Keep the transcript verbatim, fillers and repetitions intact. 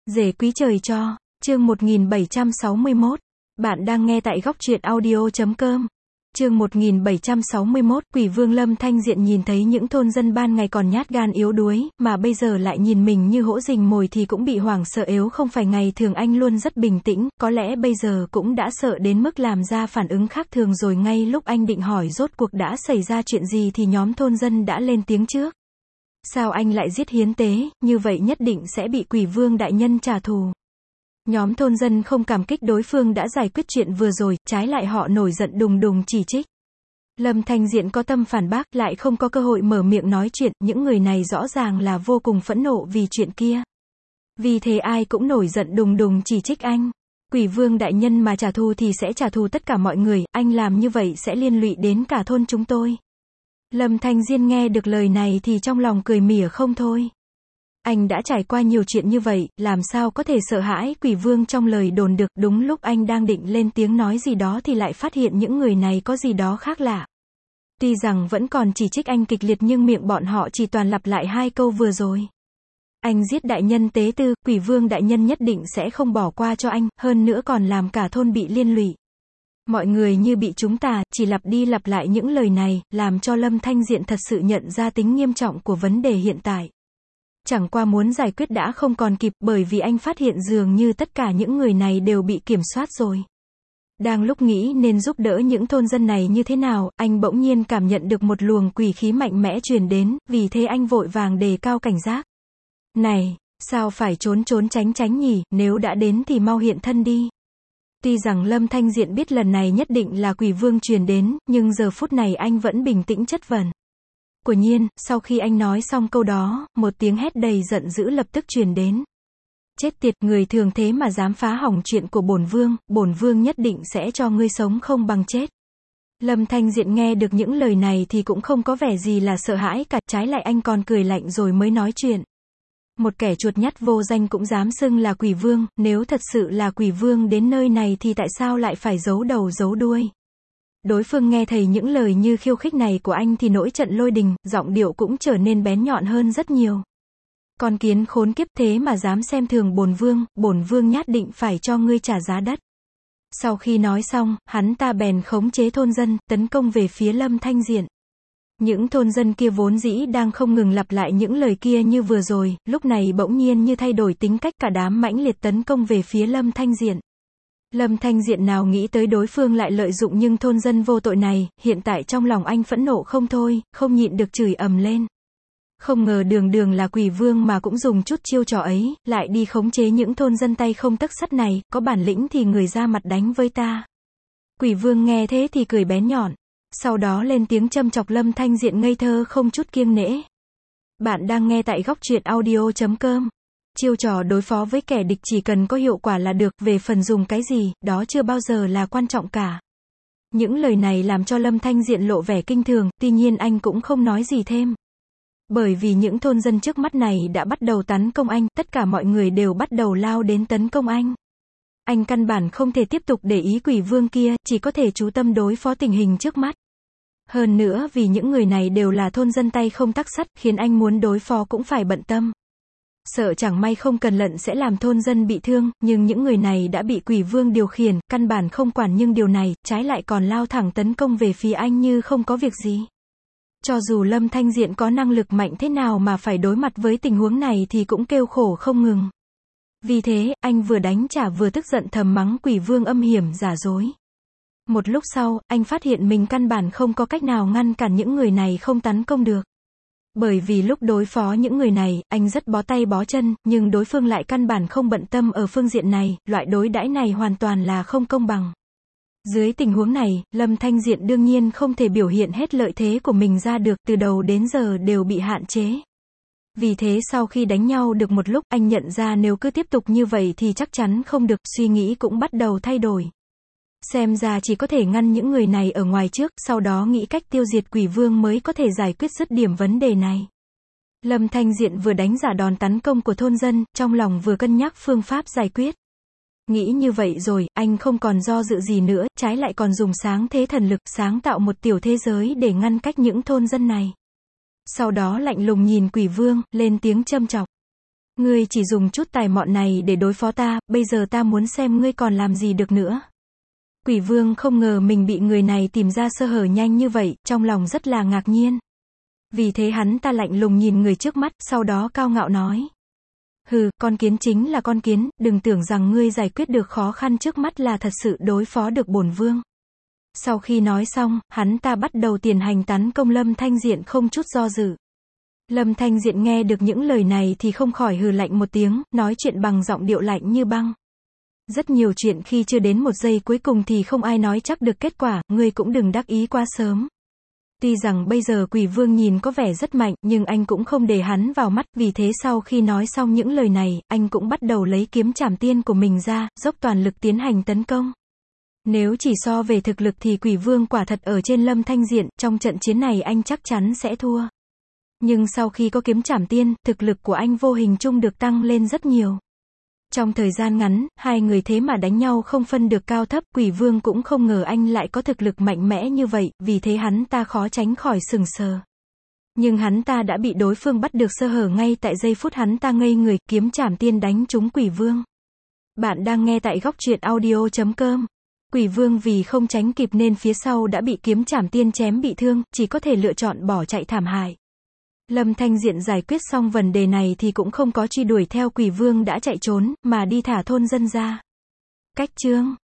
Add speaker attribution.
Speaker 1: Rể quý trời cho, chương một nghìn bảy trăm sáu mươi mốt. Bạn đang nghe tại góc truyện audio chấm com. Chương một nghìn bảy trăm sáu mươi mốt, Quỷ Vương Lâm Thanh Diện nhìn thấy những thôn dân ban ngày còn nhát gan yếu đuối, mà bây giờ lại nhìn mình như hổ rình mồi thì cũng bị hoảng sợ. Yếu không phải ngày thường anh luôn rất bình tĩnh, có lẽ bây giờ cũng đã sợ đến mức làm ra phản ứng khác thường rồi. Ngay lúc anh định hỏi rốt cuộc đã xảy ra chuyện gì thì nhóm thôn dân đã lên tiếng trước. Sao anh lại giết hiến tế, như vậy nhất định sẽ bị Quỷ Vương đại nhân trả thù. Nhóm thôn dân không cảm kích đối phương đã giải quyết chuyện vừa rồi, trái lại họ nổi giận đùng đùng chỉ trích. Lâm Thanh Diện có tâm phản bác, lại không có cơ hội mở miệng nói chuyện, những người này rõ ràng là vô cùng phẫn nộ vì chuyện kia. Vì thế ai cũng nổi giận đùng đùng chỉ trích anh. Quỷ Vương đại nhân mà trả thù thì sẽ trả thù tất cả mọi người, anh làm như vậy sẽ liên lụy đến cả thôn chúng tôi. Lâm Thanh Diên nghe được lời này thì trong lòng cười mỉa không thôi. Anh đã trải qua nhiều chuyện như vậy, làm sao có thể sợ hãi Quỷ Vương trong lời đồn được. Đúng lúc anh đang định lên tiếng nói gì đó thì lại phát hiện những người này có gì đó khác lạ. Tuy rằng vẫn còn chỉ trích anh kịch liệt nhưng miệng bọn họ chỉ toàn lặp lại hai câu vừa rồi. Anh giết đại nhân tế tư, Quỷ Vương đại nhân nhất định sẽ không bỏ qua cho anh, hơn nữa còn làm cả thôn bị liên lụy. Mọi người như bị trúng tà, chỉ lặp đi lặp lại những lời này, làm cho Lâm Thanh Diện thật sự nhận ra tính nghiêm trọng của vấn đề hiện tại. Chẳng qua muốn giải quyết đã không còn kịp, bởi vì anh phát hiện dường như tất cả những người này đều bị kiểm soát rồi. Đang lúc nghĩ nên giúp đỡ những thôn dân này như thế nào, anh bỗng nhiên cảm nhận được một luồng quỷ khí mạnh mẽ truyền đến, vì thế anh vội vàng đề cao cảnh giác. Này, sao phải trốn trốn tránh tránh nhỉ, nếu đã đến thì mau hiện thân đi. Tuy rằng Lâm Thanh Diện biết lần này nhất định là Quỷ Vương truyền đến, nhưng giờ phút này anh vẫn bình tĩnh chất vấn. Quả nhiên, sau khi anh nói xong câu đó, một tiếng hét đầy giận dữ lập tức truyền đến. Chết tiệt, người thường thế mà dám phá hỏng chuyện của bổn vương, bổn vương nhất định sẽ cho ngươi sống không bằng chết. Lâm Thanh Diện nghe được những lời này thì cũng không có vẻ gì là sợ hãi cả, trái lại anh còn cười lạnh rồi mới nói chuyện. Một kẻ chuột nhắt vô danh cũng dám xưng là Quỷ Vương, nếu thật sự là Quỷ Vương đến nơi này thì tại sao lại phải giấu đầu giấu đuôi. Đối phương nghe thấy những lời như khiêu khích này của anh thì nổi trận lôi đình, giọng điệu cũng trở nên bén nhọn hơn rất nhiều. Con kiến khốn kiếp, thế mà dám xem thường bổn vương, bổn vương nhất định phải cho ngươi trả giá đắt. Sau khi nói xong, hắn ta bèn khống chế thôn dân, tấn công về phía Lâm Thanh Diện. Những thôn dân kia vốn dĩ đang không ngừng lặp lại những lời kia như vừa rồi, lúc này bỗng nhiên như thay đổi tính cách, cả đám mãnh liệt tấn công về phía Lâm Thanh Diện. Lâm Thanh Diện nào nghĩ tới đối phương lại lợi dụng những thôn dân vô tội này, hiện tại trong lòng anh phẫn nộ không thôi, không nhịn được chửi ầm lên. Không ngờ đường đường là Quỷ Vương mà cũng dùng chút chiêu trò ấy, lại đi khống chế những thôn dân tay không tấc sắt này, có bản lĩnh thì người ra mặt đánh với ta. Quỷ Vương nghe thế thì cười bén nhọn, sau đó lên tiếng châm chọc Lâm Thanh Diện ngây thơ không chút kiêng nể. Bạn đang nghe tại góc truyện audio chấm com. Chiêu trò đối phó với kẻ địch chỉ cần có hiệu quả là được, về phần dùng cái gì, đó chưa bao giờ là quan trọng cả. Những lời này làm cho Lâm Thanh Diện lộ vẻ kinh thường, tuy nhiên anh cũng không nói gì thêm. Bởi vì những thôn dân trước mắt này đã bắt đầu tấn công anh, tất cả mọi người đều bắt đầu lao đến tấn công anh. Anh căn bản không thể tiếp tục để ý Quỷ Vương kia, chỉ có thể chú tâm đối phó tình hình trước mắt. Hơn nữa vì những người này đều là thôn dân tay không tấc sắt, khiến anh muốn đối phó cũng phải bận tâm. Sợ chẳng may không cẩn thận sẽ làm thôn dân bị thương, nhưng những người này đã bị Quỷ Vương điều khiển, căn bản không quản nhưng điều này, trái lại còn lao thẳng tấn công về phía anh như không có việc gì. Cho dù Lâm Thanh Diện có năng lực mạnh thế nào mà phải đối mặt với tình huống này thì cũng kêu khổ không ngừng. Vì thế, anh vừa đánh trả vừa tức giận thầm mắng Quỷ Vương âm hiểm giả dối. Một lúc sau, anh phát hiện mình căn bản không có cách nào ngăn cản những người này không tấn công được. Bởi vì lúc đối phó những người này, anh rất bó tay bó chân, nhưng đối phương lại căn bản không bận tâm ở phương diện này, loại đối đãi này hoàn toàn là không công bằng. Dưới tình huống này, Lâm Thanh Diện đương nhiên không thể biểu hiện hết lợi thế của mình ra được, từ đầu đến giờ đều bị hạn chế. Vì thế sau khi đánh nhau được một lúc, anh nhận ra nếu cứ tiếp tục như vậy thì chắc chắn không được, suy nghĩ cũng bắt đầu thay đổi. Xem ra chỉ có thể ngăn những người này ở ngoài trước, sau đó nghĩ cách tiêu diệt Quỷ Vương mới có thể giải quyết dứt điểm vấn đề này. Lâm Thanh Diện vừa đánh trả đòn tấn công của thôn dân, trong lòng vừa cân nhắc phương pháp giải quyết. Nghĩ như vậy rồi, anh không còn do dự gì nữa, trái lại còn dùng sáng thế thần lực, sáng tạo một tiểu thế giới để ngăn cách những thôn dân này. Sau đó lạnh lùng nhìn Quỷ Vương, lên tiếng châm chọc. Ngươi chỉ dùng chút tài mọn này để đối phó ta, bây giờ ta muốn xem ngươi còn làm gì được nữa. Quỷ vương không ngờ mình bị người này tìm ra sơ hở nhanh như vậy, trong lòng rất là ngạc nhiên. Vì thế hắn ta lạnh lùng nhìn người trước mắt, sau đó cao ngạo nói. Hừ, con kiến chính là con kiến, đừng tưởng rằng ngươi giải quyết được khó khăn trước mắt là thật sự đối phó được bổn vương. Sau khi nói xong, hắn ta bắt đầu tiền hành tấn công Lâm Thanh Diện không chút do dự. Lâm Thanh Diện nghe được những lời này thì không khỏi hừ lạnh một tiếng, nói chuyện bằng giọng điệu lạnh như băng. Rất nhiều chuyện khi chưa đến một giây cuối cùng thì không ai nói chắc được kết quả, ngươi cũng đừng đắc ý quá sớm. Tuy rằng bây giờ quỷ vương nhìn có vẻ rất mạnh, nhưng anh cũng không để hắn vào mắt, vì thế sau khi nói xong những lời này, anh cũng bắt đầu lấy kiếm trảm tiên của mình ra, dốc toàn lực tiến hành tấn công. Nếu chỉ so về thực lực thì quỷ vương quả thật ở trên Lâm Thanh Diện, trong trận chiến này anh chắc chắn sẽ thua. Nhưng sau khi có kiếm trảm tiên, thực lực của anh vô hình chung được tăng lên rất nhiều. Trong thời gian ngắn, hai người thế mà đánh nhau không phân được cao thấp, quỷ vương cũng không ngờ anh lại có thực lực mạnh mẽ như vậy, vì thế hắn ta khó tránh khỏi sừng sờ. Nhưng hắn ta đã bị đối phương bắt được sơ hở ngay tại giây phút hắn ta ngây người, kiếm trảm tiên đánh trúng quỷ vương. Bạn đang nghe tại góc truyện audio chấm com. Quỷ vương vì không tránh kịp nên phía sau đã bị kiếm trảm tiên chém bị thương, chỉ có thể lựa chọn bỏ chạy thảm hại. Lâm Thanh Diện giải quyết xong vấn đề này thì cũng không có truy đuổi theo quỷ vương đã chạy trốn, mà đi thả thôn dân ra. Cách chương